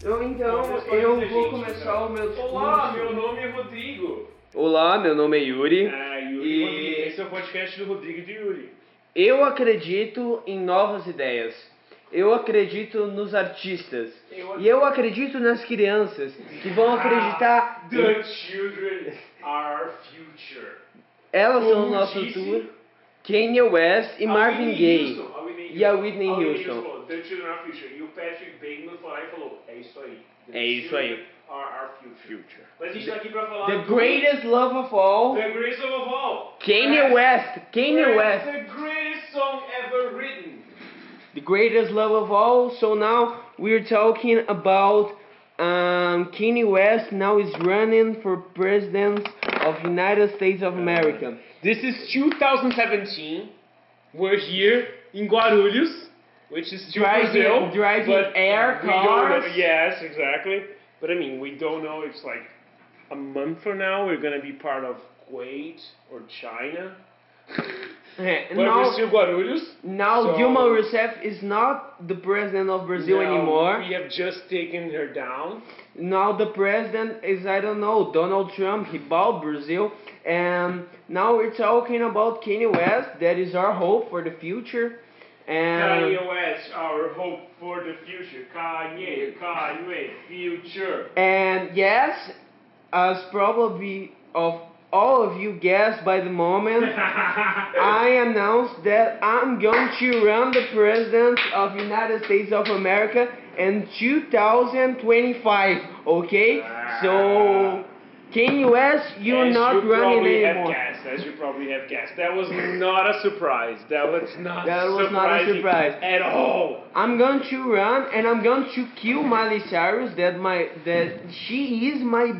Eu vou começar o meu discurso. Olá, meu nome é Rodrigo. Olá, meu nome é Yuri. Yuri Rodrigo. Esse é o podcast do Rodrigo e de Yuri. Eu acredito em novas ideias. Eu acredito nos artistas. E eu acredito nas crianças que vão acreditar. The children are our future. Elas são o Como nosso disse futuro. Kanye West e Marvin Gaye. E a Whitney Houston. The children are our future. E o Patrick Bateman foi lá e falou: é isso aí. É isso aí. Are our future. Mas a gente tá aqui pra falar The greatest love of all. The greatest love of all. Kanye West. Kanye West. The greatest song ever written. The greatest love of all. So now we're talking about Kanye West. Now is running for president of United States of America. This is 2017. We're here in Guarulhos, which is still Brazil. Driving but air we don't know- cars. Yes, exactly. But I mean, we don't know. It's like a month from now. We're gonna be part of Kuwait or China. But we're still Guarulhos. Now so Dilma Rousseff is not the president of Brazil now anymore. We have just taken her down. Now the president is, I don't know, Donald Trump. He bought Brazil. And now we're talking about Kanye West. That is our hope for the future. And Kanye West, our hope for the future. Kanye, future. And yes, as probably of all of you guessed by the moment, I announced that I'm going to run the president of United States of America in 2025, okay? So, Kanye West, you're not running anymore. As you probably have guessed. That was not a surprise. That was not a surprise at all. I'm going to run and I'm going to kill Miley Cyrus. That she is my.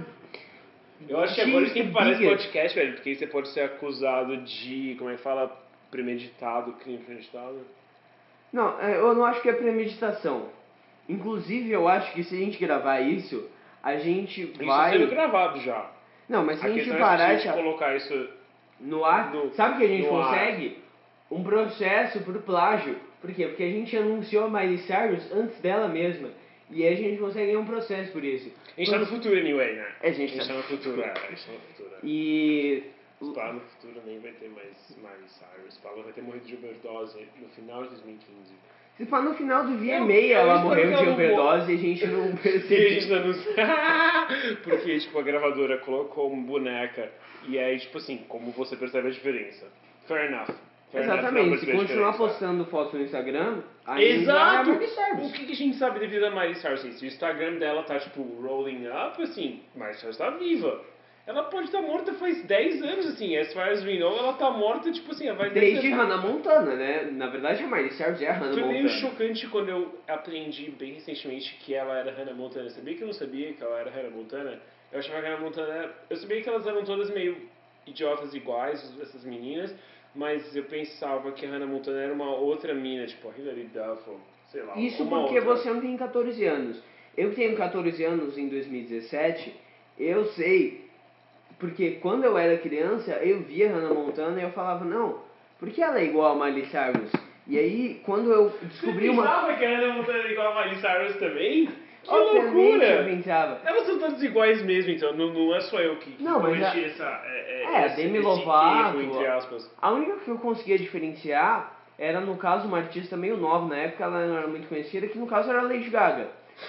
Eu acho que agora tem que parar esse podcast, velho, porque aí você pode ser acusado de, como é que fala, premeditado, crime premeditado. Não, eu não acho que é premeditação. Inclusive, eu acho que se a gente gravar isso, a gente vai... Isso está sendo gravado já. Não, mas se a gente questão parar... É se a gente colocar isso no ar, sabe o que a gente consegue? Ar. Um processo por plágio. Por quê? Porque a gente anunciou a Miley Cyrus antes dela mesma. E aí a gente consegue um processo por isso. A gente tá no futuro, anyway, né? A gente tá no futuro, a gente tá no futuro. E... Lá no futuro nem vai ter mais Miley Cyrus. Ela vai ter morrido de overdose no final de 2015. Se for no final do VMA ela morreu de overdose e a gente não percebeu. E a gente não... Porque, tipo, a gravadora colocou uma boneca. E aí, tipo assim, como você percebe a diferença? Fair enough. Exatamente, se continuar postando fotos no Instagram, aí exato! É a o que a gente sabe da vida da Miley Cyrus? Assim, se o Instagram dela tá, tipo, rolling up, assim, Miley Cyrus tá viva. Ela pode estar morta faz 10 anos, assim, as far as we know, ela tá morta, tipo assim, vai 10 desde Hannah Montana, né? Na verdade, a Miley Cyrus é a Hannah Montana. Foi meio chocante quando eu aprendi bem recentemente que ela era Hannah Montana. Sabia que eu não sabia que ela era Hannah Montana? Eu achava que a Hannah Montana... Eu sabia que elas eram todas meio idiotas iguais, essas meninas, mas eu pensava que a Hannah Montana era uma outra mina, tipo a Hilary Duff, sei lá. Isso porque você não tem 14 anos. Eu tenho 14 anos em 2017, eu sei, porque quando eu era criança, eu via a Hannah Montana e eu falava, não, por que ela é igual a Miley Cyrus? E aí, quando eu descobri Você pensava que a Hannah Montana era igual a Miley Cyrus também? Que obviamente loucura! Eu pensava. Elas são todas iguais mesmo, então não é só eu que cometi a Demi Lovato, entre aspas. A única que eu conseguia diferenciar era, no caso, uma artista meio nova, na época ela não era muito conhecida, que no caso era Lady Gaga.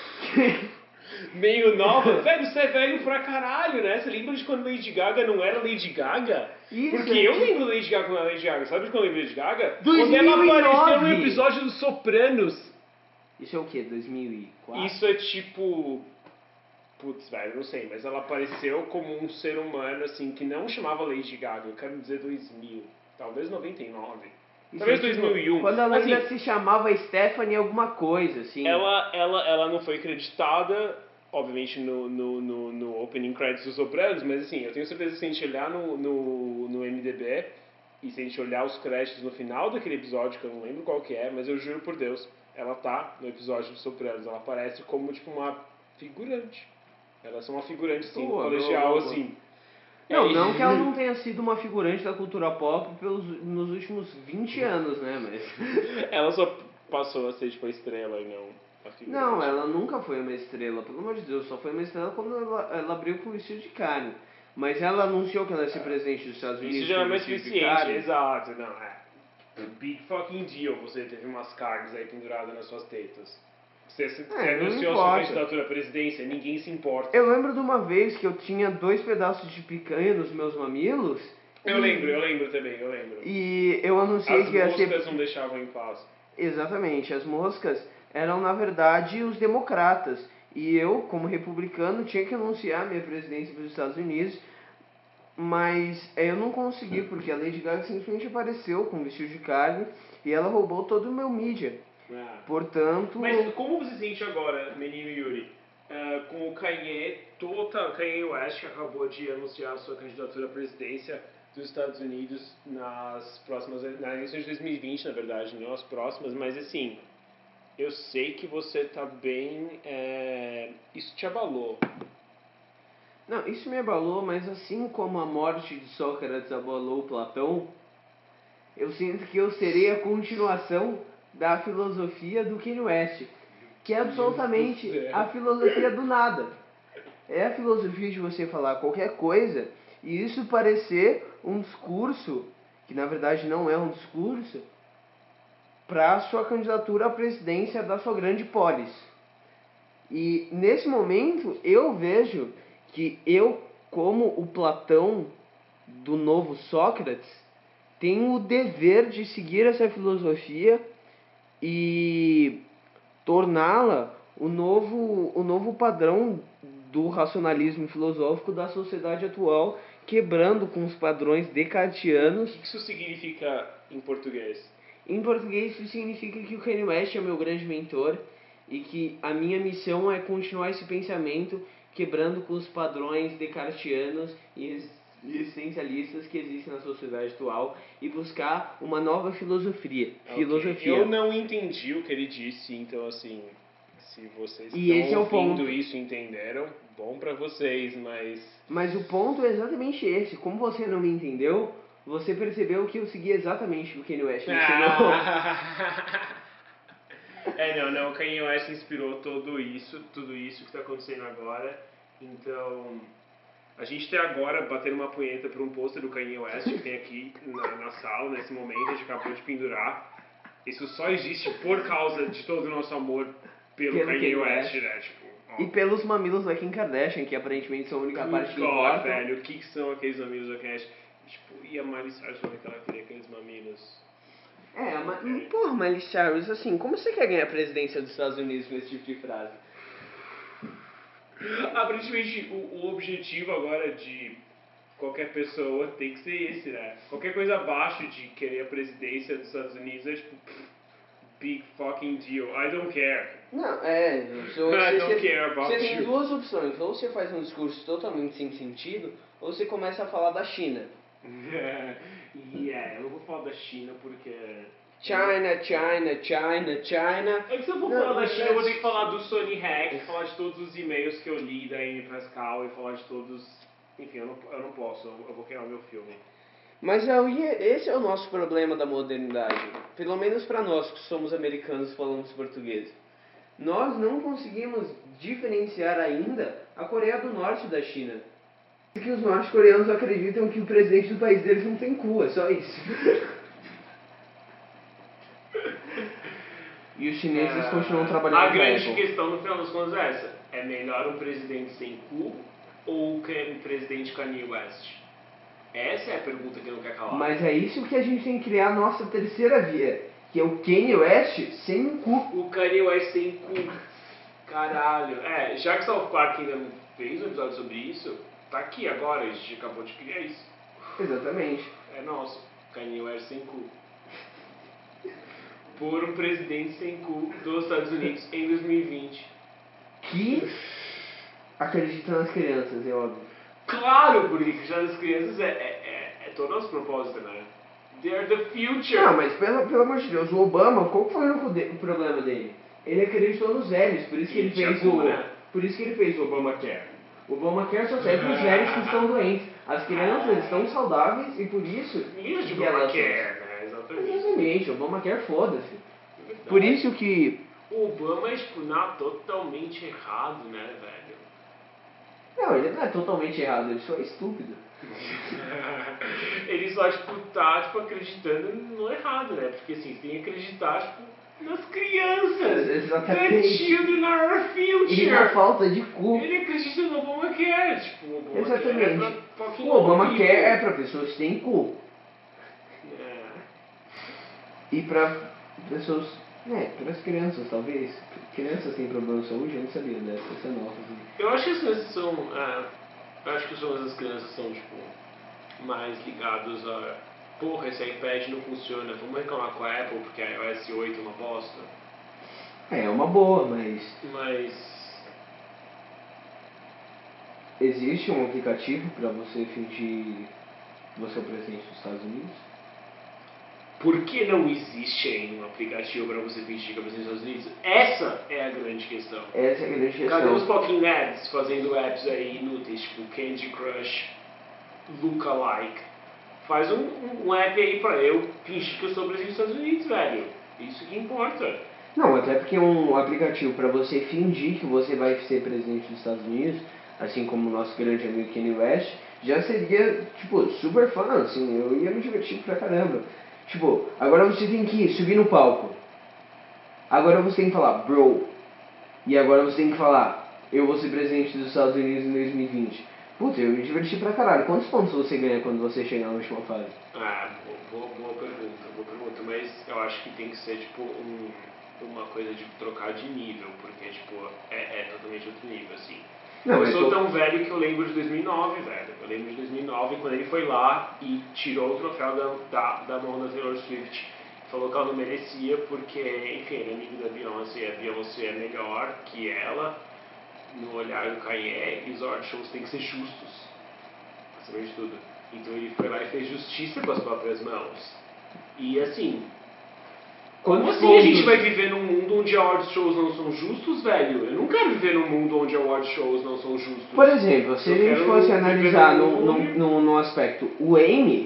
Meio nova? Velho, você é velho pra caralho, né? Você lembra de quando Lady Gaga não era Lady Gaga? Isso, porque eu lembro Lady Gaga quando era Lady Gaga. Sabe de quando eu lembro Lady Gaga? 2009. Quando ela apareceu no episódio dos Sopranos. Isso é o quê? 2004? Isso é tipo... Putz, velho, eu não sei. Mas ela apareceu como um ser humano, assim, que não chamava Lady Gaga. Eu quero dizer 2000. Talvez 99. Talvez 2001. Quando ela ainda assim, se chamava Stephanie alguma coisa, assim. Ela não foi creditada, obviamente, no opening credits dos Sopranos, mas assim, eu tenho certeza que se a gente olhar no MDB e se a gente olhar os créditos no final daquele episódio, que eu não lembro qual que é, mas eu juro por Deus, ela tá no episódio dos Sopranos. Ela aparece como, tipo, uma figurante. Ela é só uma figurante, assim, no colegial, assim. Não que ela não tenha sido uma figurante da cultura pop nos últimos 20 anos, né, mas... Ela só passou a ser, tipo, a estrela e não... a figura. Não, ela nunca foi uma estrela, pelo amor de Deus, só foi uma estrela quando ela abriu com vestido de carne. Mas ela anunciou que ela ia ser presidente dos Estados Unidos Isso já é com mais vestido de suficiente, carne. exato. Não, é. Big fucking deal, você teve umas carnes aí penduradas nas suas tetas. Você não anunciou a sua importa. candidatura à presidência, ninguém se importa. Eu lembro de uma vez que eu tinha 2 pedaços de picanha nos meus mamilos. Eu lembro também, eu lembro. E eu anunciei As que ia ser... moscas não deixavam em paz. Exatamente, as moscas eram na verdade os democratas. E eu, como republicano, tinha que anunciar minha presidência para os Estados Unidos. Mas eu não consegui, porque a Lady Gaga simplesmente apareceu com um vestido de carne e ela roubou todo o meu mídia. Portanto... Mas como você se sente agora, menino Yuri, com o Kanye West, que acabou de anunciar a sua candidatura à presidência dos Estados Unidos nas eleições de 2020, na verdade, não as próximas, mas assim, eu sei que você tá bem... isso te abalou. Não, isso me abalou, mas assim como a morte de Sócrates abalou Platão, eu sinto que eu serei a continuação da filosofia do Kanye West, que é absolutamente a filosofia do nada. É a filosofia de você falar qualquer coisa e isso parecer um discurso, que na verdade não é um discurso, para a sua candidatura à presidência da sua grande polis. E nesse momento eu vejo que eu, como o Platão do novo Sócrates, tenho o dever de seguir essa filosofia e torná-la o novo padrão do racionalismo filosófico da sociedade atual, quebrando com os padrões descartianos. O que isso significa em português? Em português isso significa que o Kanye West é o meu grande mentor e que a minha missão é continuar esse pensamento quebrando com os padrões descartianos e existencialistas que existem na sociedade atual e buscar uma nova filosofia. Eu não entendi o que ele disse, então assim, se vocês E esse é estão o ponto. ouvindo isso e entenderam, bom pra vocês, mas... Mas o ponto é exatamente esse. Como você não me entendeu, você percebeu que eu segui exatamente o que o Kanye West me ensinou. Não, o Kanye West inspirou tudo isso que está acontecendo agora. Então, a gente tem agora batendo uma punheta para um pôster do Kanye West que tem aqui na sala, nesse momento, a gente acabou de pendurar. Isso só existe por causa de todo o nosso amor pelo Kanye West, né? Tipo, e pelos mamilos da Kim Kardashian, que aparentemente são a única parte que importa. Velho, o que são aqueles mamilos da Kim Kardashian? Tipo, e a Miley Cyrus falando que ela queria aqueles mamilos? Porra, Miley Cyrus, assim, como você quer ganhar a presidência dos Estados Unidos com esse tipo de frase? Aparentemente, o objetivo agora de qualquer pessoa tem que ser esse, né? Qualquer coisa abaixo de querer a presidência dos Estados Unidos é tipo, big fucking deal, I don't care. Não, I don't care about você tem you. 2 opções, ou você faz um discurso totalmente sem sentido, ou você começa a falar da China. Eu não vou falar da China porque... China. É que se eu for falar da China, eu vou ter que falar do Sony Hack, falar de todos os e-mails que eu li da Amy Pascal e falar de todos... Enfim, eu não posso, eu vou queimar meu filme. Mas esse é o nosso problema da modernidade. Pelo menos para nós que somos americanos e falamos português. Nós não conseguimos diferenciar ainda a Coreia do Norte da China. Que os norte-coreanos acreditam que o presidente do país deles não tem cu, é só isso. E os chineses continuam trabalhando A com grande Apple. questão no final das contas é essa. É melhor um presidente sem cu ou um presidente Kanye West? Essa é a pergunta que não quer calar. Mas é isso que a gente tem que criar a nossa terceira via, que é o Kanye West sem um cu. O Kanye West sem cu. Caralho. Já que South Park ainda não fez um episódio sobre isso, tá aqui agora, a gente acabou de criar isso. Exatamente. É nosso. Kanye West sem cu. Por um presidente sem cu dos Estados Unidos em 2020. Que acredita nas crianças, é óbvio. Claro, porque já das crianças é todo o nosso propósito, né? They're the future. Não, mas pelo amor de Deus, o Obama, qual foi o problema dele? Ele acreditou nos velhos, por isso que ele fez o Obamacare. O Obamacare só serve para os velhos que estão doentes. As crianças estão saudáveis e por isso... Ninguém de Obamacare, né? Exatamente. Exatamente, o Obamacare foda-se. Por isso que o Obama é, tipo, totalmente errado, né, velho? Não, ele não é totalmente errado, ele só é estúpido. Ele só, tipo, tá, tipo, acreditando no errado, né? Porque, assim, você tem que acreditar, tipo, nas crianças. Exatamente. The children are our future. E na falta de cu. Ele acredita no Obamacare, tipo, o Obamacare Exatamente. é pra fucking O Obamacare people. é pra pessoas que têm cu. É. E pra pessoas... para as crianças, talvez. Crianças têm problema de saúde, eu não sabia dessa, essa é nova. Assim. Eu acho que as crianças são... eu acho que as crianças são, tipo, mais ligados a... Porra, esse iPad não funciona, vamos reclamar com a Apple porque a iOS 8 é uma bosta. É uma boa, mas... Existe um aplicativo para você fingir que você é o presidente dos Estados Unidos? Por que não existe ainda um aplicativo para você fingir que é o presidente dos Estados Unidos? Essa é a grande questão. Essa é a grande questão. Cadê os fucking nerds fazendo apps aí inúteis, tipo Candy Crush, Lookalike? Faz um app aí pra eu fingir que eu sou o presidente dos Estados Unidos, velho. Isso que importa. Não, até porque um aplicativo para você fingir que você vai ser presidente dos Estados Unidos, assim como o nosso grande amigo Kanye West, já seria, tipo, super fã, assim, eu ia me divertir pra caramba. Tipo, agora você tem que subir no palco. Agora você tem que falar, bro. E agora você tem que falar, eu vou ser presidente dos Estados Unidos em 2020. Puta, eu me diverti pra caralho. Quantos pontos você ganha quando você chegar na última fase? Boa pergunta. Mas eu acho que tem que ser, tipo, uma coisa de trocar de nível, porque, tipo, é totalmente outro nível, assim. Não, eu sou tão velho que eu lembro de 2009, velho. Eu lembro de 2009, quando ele foi lá e tirou o troféu da mão da Taylor Swift. Falou que ela não merecia, porque, enfim, ele é amigo da Beyoncé, e a Beyoncé é melhor que ela, no olhar do Kanye, e os art shows têm que ser justos, acima de tudo. Então ele foi lá e fez justiça com as próprias mãos. E assim, como assim a gente vai viver num mundo onde award shows não são justos, velho? Eu não quero viver num mundo onde award shows não são justos. Por exemplo, se a gente fosse analisar no aspecto o Emmy,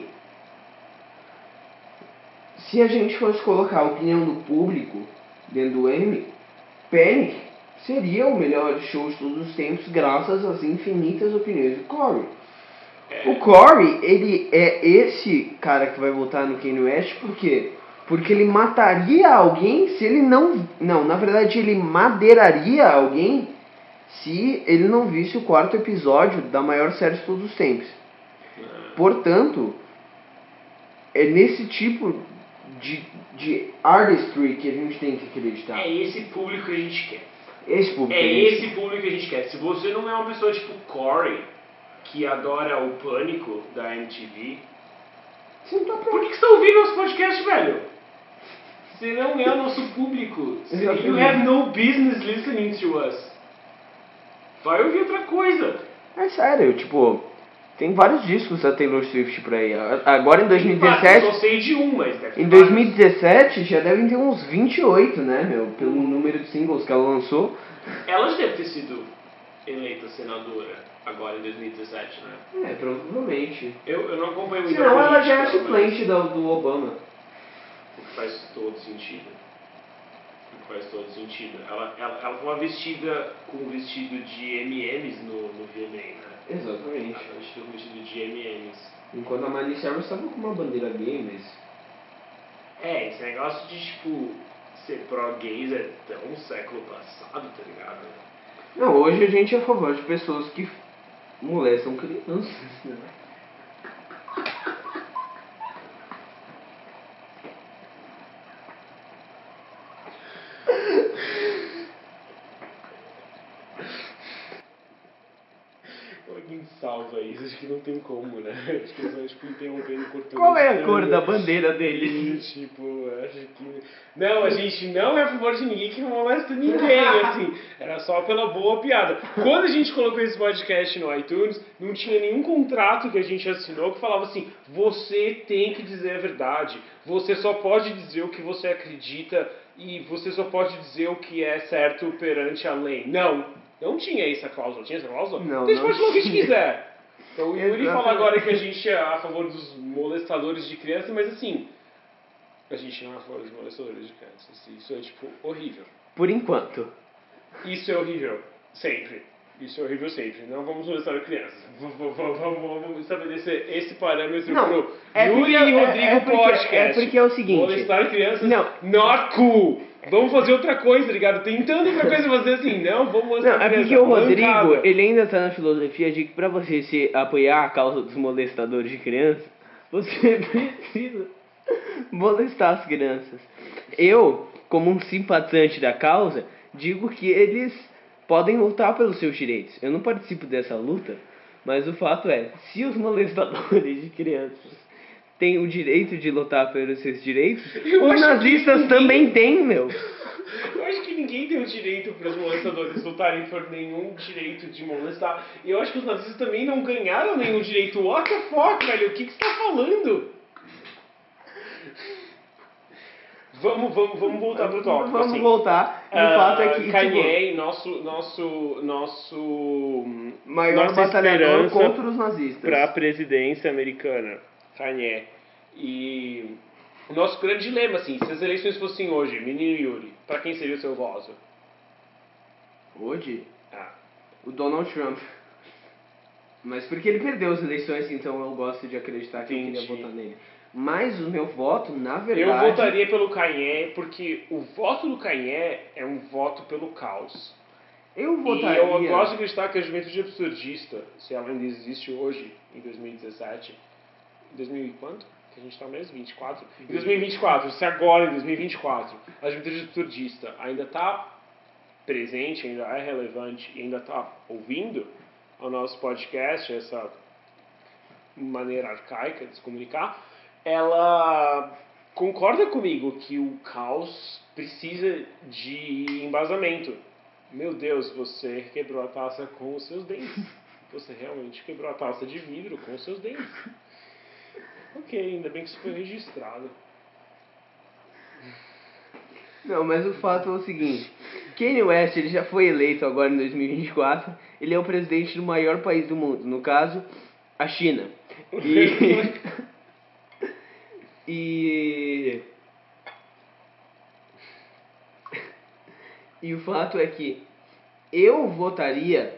se a gente fosse colocar a opinião do público dentro do Emmy, Panic seria o melhor show de todos os tempos graças às infinitas opiniões do Corey. O Corey, ele é esse cara que vai votar no Kanye West, por quê? Porque ele mataria alguém se ele não... Não, na verdade ele madeiraria alguém se ele não visse o quarto episódio da maior série de todos os tempos. Portanto, é nesse tipo de artistry que a gente tem que acreditar. É esse público que a gente quer. Esse público que a gente quer. Se você não é uma pessoa tipo Corey, que adora o Pânico da MTV, por que você tá ouvindo nosso podcast, velho? Você não é o nosso público. You have no business listening to us. Vai ouvir outra coisa. É sério, tipo, tem vários discos da Taylor Swift por aí. Agora em 2017... Eu só sei de um, mas deve ter em 2017 já devem ter uns 28, né, meu? Pelo número de singles que ela lançou. Ela já deve ter sido eleita senadora agora em 2017, né? É, provavelmente. Eu não acompanho muito. Senão ela já é suplente do Obama. O que faz todo sentido. Ela foi vestida com um vestido de M&M's no VMA, né? Exatamente. Ela foi vestida com um vestido de M&M's. Enquanto a Miley Cyrus estava com uma bandeira gay, mas... Esse negócio de, tipo, ser pró-gays é tão século passado, tá ligado? Não, hoje a gente é a favor de pessoas que molestam crianças, né? Alguém salva isso, acho que não tem como, né? Acho que eles vão interrompendo e cortando. Qual é a cor da bandeira deles? Tipo, acho que... Não, a gente não é a favor de ninguém que molesta ninguém, assim. Era só pela boa piada. Quando a gente colocou esse podcast no iTunes, não tinha nenhum contrato que a gente assinou que falava assim, você tem que dizer a verdade, você só pode dizer o que você acredita e você só pode dizer o que é certo perante a lei. Não tinha essa cláusula. Tinha essa cláusula? Não, então a gente não pode falar o que a gente tinha. quiser. Então o Yuri fala agora que a gente é a favor dos molestadores de crianças, mas assim, a gente não é a favor dos molestadores de crianças. Isso é, tipo, horrível. Por enquanto. Isso é horrível. Sempre. Isso é horrível sempre. Não vamos molestar crianças. Vamos estabelecer esse parâmetro pro Yuri e Rodrigo podcast. É porque é o seguinte... Molestar crianças, not cool. Vamos fazer outra coisa, ligado? Tentando outra coisa fazer assim, não, vamos molestar crianças. É porque o Rodrigo, ele ainda tá na filosofia de que pra você se apoiar a causa dos molestadores de crianças, você precisa molestar as crianças. Eu, como um simpatizante da causa, digo que eles podem lutar pelos seus direitos. Eu não participo dessa luta, mas o fato é, se os molestadores de crianças têm o direito de lutar pelos seus direitos, os nazistas também têm, meu. Eu acho que ninguém tem o direito para os molestadores lutarem por nenhum direito de molestar. E eu acho que os nazistas também não ganharam nenhum direito. What the fuck, velho? O que você tá falando? Vamos voltar pro tópico. Vamos assim. Voltar. O fato é que Kanye, nosso maior batalhador contra os nazistas para a presidência americana, Kanye. E o nosso grande dilema, assim, se as eleições fossem hoje, menino Yuri, para quem seria o seu voto? Hoje? O Donald Trump. Mas porque ele perdeu as eleições, então eu gosto de acreditar que eu queria votar nele. Mas o meu voto, na verdade... Eu votaria pelo Kanye, porque o voto do Kanye é um voto pelo caos. Eu votaria... E eu gosto de acreditar que a juventude absurdista, se ela ainda existe hoje, em 2017... Em 2000 e quanto? Que a gente tá mesmo? 24? Em 2024, se agora, em 2024, a juventude absurdista ainda tá presente, ainda é relevante e ainda tá ouvindo o nosso podcast, essa maneira arcaica de se comunicar, ela concorda comigo que o caos precisa de embasamento. Meu Deus, você quebrou a taça com os seus dentes. Você realmente quebrou a taça de vidro com os seus dentes. Ok, ainda bem que isso foi registrado. Não, mas o fato é o seguinte. Kanye West, ele já foi eleito agora em 2024. Ele é o presidente do maior país do mundo. No caso, a China. E o fato é que eu votaria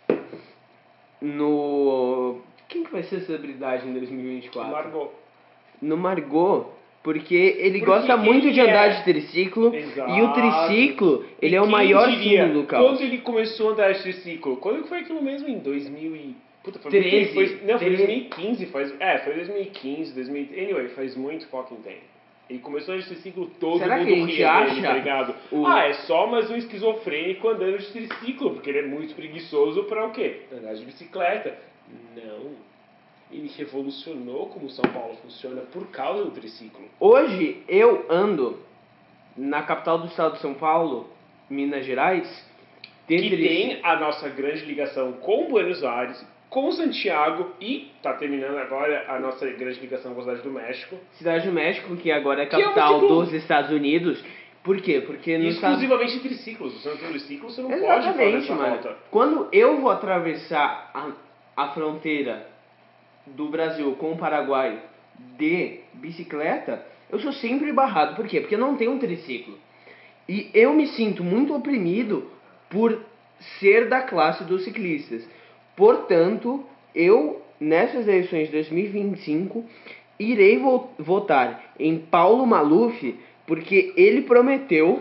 no... Quem que vai ser celebridade em 2024? No Margot. Porque ele gosta muito de andar de triciclo. Exato. E o triciclo, ele é o maior símbolo do caos. Quando ele começou a andar de triciclo? Quando foi aquilo mesmo? Em 2000 e... Puta, foi 13. Foi 2015. Foi 2015, 2000... Anyway, faz muito fucking tempo. Ele começou a andar de triciclo, todo Será mundo que a gente ria acha dele, tá ligado? É só mais um esquizofrênico andando de triciclo, porque ele é muito preguiçoso pra o quê? Andar de bicicleta. Não. Ele revolucionou como São Paulo funciona por causa do triciclo. Hoje eu ando na capital do estado de São Paulo, Minas Gerais, que tem a nossa grande ligação com Buenos Aires, com Santiago e tá terminando agora a nossa grande ligação com a Cidade do México. Cidade do México, que agora é a capital dos Estados Unidos. Por quê? Porque no exclusivamente em triciclos. Você não tem triciclo, você não pode fazer essa volta. Quando eu vou atravessar a fronteira do Brasil com o Paraguai de bicicleta, eu sou sempre barrado. Por quê? Porque eu não tenho um triciclo. E eu me sinto muito oprimido por ser da classe dos ciclistas. Portanto, eu, nessas eleições de 2025, irei votar em Paulo Maluf, porque ele prometeu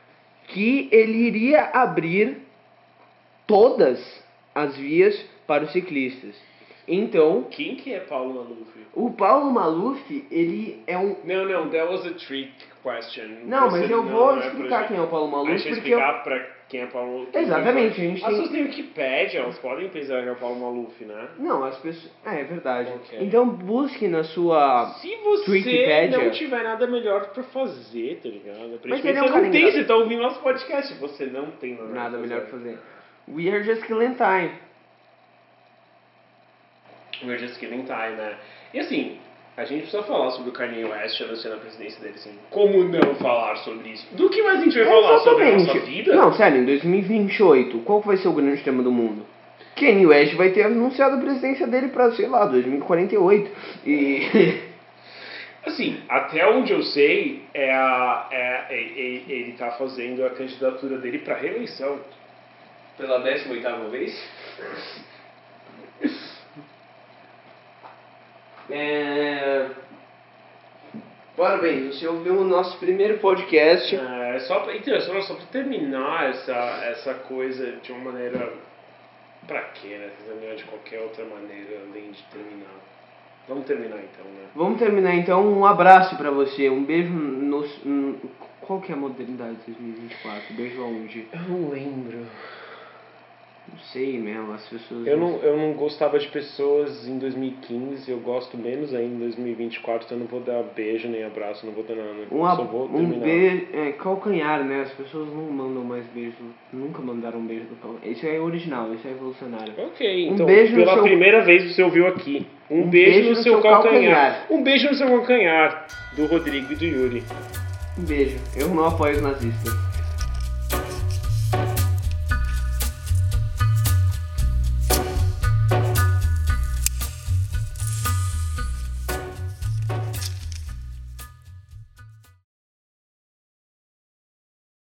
que ele iria abrir todas as vias para os ciclistas. Então... Quem que é Paulo Maluf? O Paulo Maluf, ele é um... Não, that was a trick question. Não, mas eu vou explicar quem é o Paulo Maluf. Deixa eu explicar pra quem é Paulo Maluf. Exatamente, a gente tem... As pessoas têm Wikipédia, elas podem pensar que é o Paulo Maluf, né? Não, as pessoas... É verdade. Okay. Então busque na sua Se você Wikipédia... não tiver nada melhor pra fazer, tá ligado? Mas ele é você não tem, você tá ouvindo nosso podcast, você não tem nada melhor pra fazer. We are just killing time. We're just killing time, né? E assim, a gente precisa falar sobre o Kanye West anunciando a presidência dele, assim. Como não falar sobre isso? Do que mais a gente vai falar sobre a nossa vida? Não, sério, em 2028, qual vai ser o grande tema do mundo? Kanye West vai ter anunciado a presidência dele pra, sei lá, 2048. Assim, até onde eu sei, ele tá fazendo a candidatura dele pra reeleição. Pela 18ª vez. Ora bem, você ouviu o nosso primeiro podcast. Só pra terminar essa coisa de uma maneira... Pra quê, né? Terminar de qualquer outra maneira além de terminar. Vamos terminar então, né? Vamos terminar então. Um abraço pra você. Um beijo qual que é a modalidade de 2024? Beijo aonde? Eu não lembro. Não sei mesmo, as pessoas... Eu não gostava de pessoas em 2015, eu gosto menos ainda em 2024, então eu não vou dar beijo nem abraço, não vou dar nada. Só vou terminar. Beijo... calcanhar, né? As pessoas não mandam mais beijo, nunca mandaram um beijo do calcanhar. Isso é original, isso é evolucionário. Ok, então pela primeira vez você ouviu aqui. Um beijo no seu calcanhar. Um beijo no seu calcanhar, do Rodrigo e do Yuri. Um beijo. Eu não apoio os nazistas.